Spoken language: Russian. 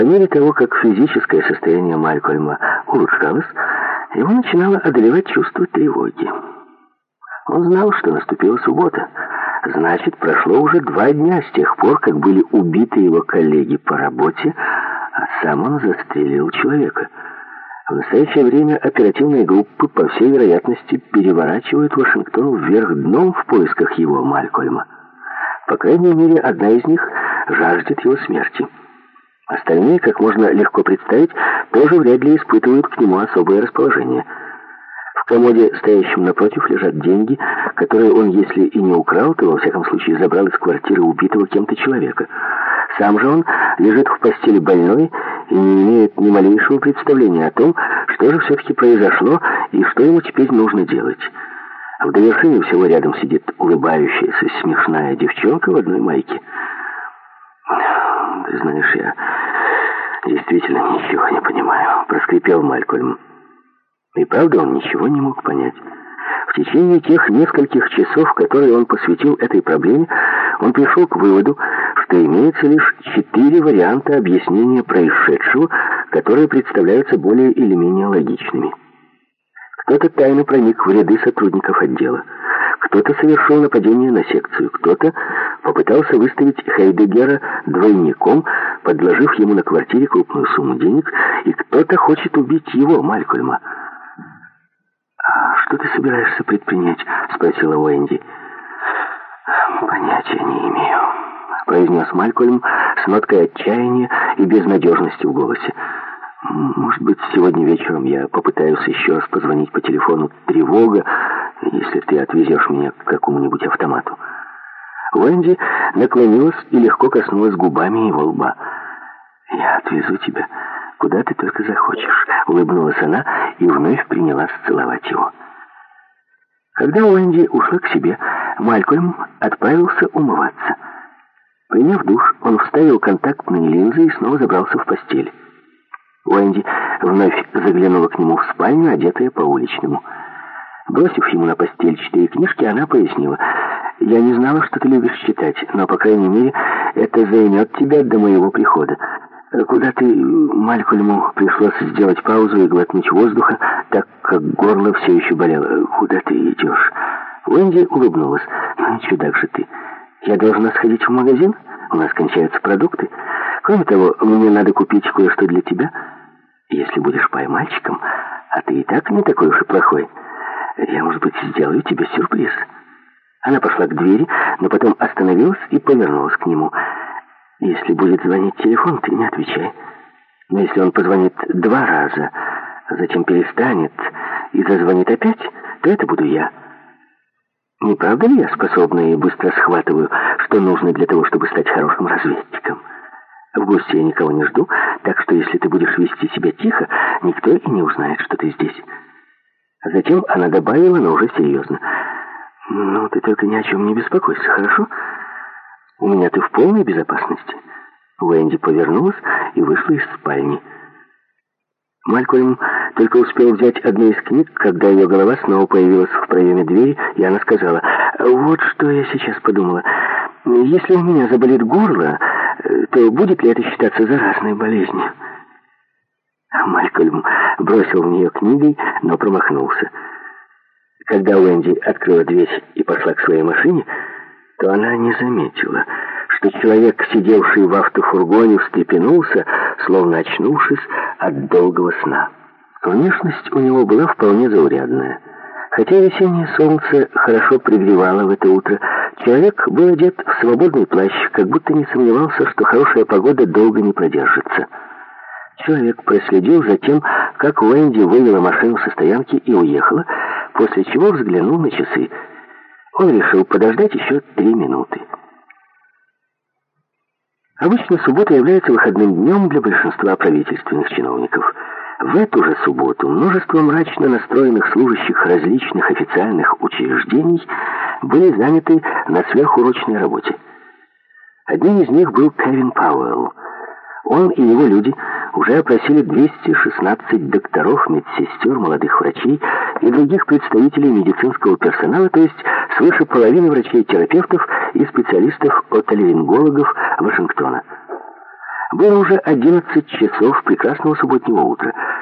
По мере того, как физическое состояние Малькольма улучшалось, его начинало одолевать чувство тревоги. Он знал, что наступила суббота. Значит, прошло уже 2 дня с тех пор, как были убиты его коллеги по работе, а сам он застрелил человека. В настоящее время оперативные группы, по всей вероятности, переворачивают Вашингтон вверх дном в поисках его, Малькольма. По крайней мере, одна из них жаждет его смерти. Остальные, как можно легко представить, тоже вряд ли испытывают к нему особое расположение. В комоде, стоящем напротив, лежат деньги, которые он, если и не украл, то, во всяком случае, забрал из квартиры убитого кем-то человека. Сам же он лежит в постели больной и не имеет ни малейшего представления о том, что же все-таки произошло и что ему теперь нужно делать. В довершение всего рядом сидит улыбающаяся смешная девчонка в одной майке. «Ты знаешь, я действительно ничего не понимаю», — проскрипел Малькольм. И правда, он ничего не мог понять. В течение тех нескольких часов, которые он посвятил этой проблеме, он пришел к выводу, что имеется лишь 4 варианта объяснения происшедшего, которые представляются более или менее логичными. Кто-то тайно проник в ряды сотрудников отдела, кто-то совершил нападение на секцию, кто-то попытался выставить Хейдеггера двойником, подложив ему на квартире крупную сумму денег, и кто-то хочет убить его, Малькольма. «А что ты собираешься предпринять?» — спросила Уэнди. «Понятия не имею», — произнес Малькольм с ноткой отчаяния и безнадежности в голосе. «Может быть, сегодня вечером я попытаюсь еще раз позвонить по телефону «Тревога», если ты отвезешь меня к какому-нибудь автомату». Уэнди наклонилась и легко коснулась губами его лба. «Я отвезу тебя, куда ты только захочешь», — улыбнулась она и вновь принялась целовать его. Когда Уэнди ушла к себе, Малькольм отправился умываться. Приняв душ, он вставил контактные линзы и снова забрался в постель. Уэнди вновь заглянула к нему в спальню, одетая по-уличному. Бросив ему на постель 4 книжки, она пояснила: «Я не знала, что ты любишь читать, но, по крайней мере, это займет тебя до моего прихода. Куда ты?» Малькольму пришлось сделать паузу и глотнуть воздуха, так как горло все еще болело. «Куда ты идешь?» Уэнди улыбнулась. «Ну, чудак же ты. Я должна сходить в магазин? У нас кончаются продукты. Кроме того, мне надо купить кое-что для тебя. Если будешь пай-мальчиком, а ты и так не такой уж и плохой, я, может быть, сделаю тебе сюрприз». Она пошла к двери, но потом остановилась и повернулась к нему. «Если будет звонить телефон, ты не отвечай. Но если он позвонит 2 раза, а затем перестанет и зазвонит опять, то это буду я. Не правда ли я способна и быстро схватываю, что нужно для того, чтобы стать хорошим разведчиком? В гости я никого не жду, так что если ты будешь вести себя тихо, никто и не узнает, что ты здесь». А затем она добавила, но уже серьезно: «Ну, ты только ни о чем не беспокойся, хорошо? У меня ты в полной безопасности». Уэнди повернулась и вышла из спальни. Малькольм только успел взять одну из книг, когда ее голова снова появилась в проеме двери, и она сказала: «Вот что я сейчас подумала. Если у меня заболит горло, то будет ли это считаться заразной болезнью?» Малькольм бросил в нее книгой, но промахнулся. Когда Уэнди открыла дверь и пошла к своей машине, то она не заметила, что человек, сидевший в автофургоне, встрепенулся, словно очнувшись от долгого сна. Внешность у него была вполне заурядная. Хотя весеннее солнце хорошо пригревало в это утро, человек был одет в свободный плащ, как будто не сомневался, что хорошая погода долго не продержится. Человек проследил за тем, как Уэнди вывела машину со стоянки и уехала, после чего взглянул на часы. Он решил подождать еще 3 минуты. Обычно суббота является выходным днем для большинства правительственных чиновников. В эту же субботу множество мрачно настроенных служащих различных официальных учреждений были заняты на сверхурочной работе. Одним из них был Кевин Пауэлл. Он и его люди уже опросили 216 докторов, медсестер, молодых врачей и других представителей медицинского персонала, то есть свыше половины врачей-терапевтов и специалистов-отоларингологов Вашингтона. Было уже 11 часов прекрасного субботнего утра.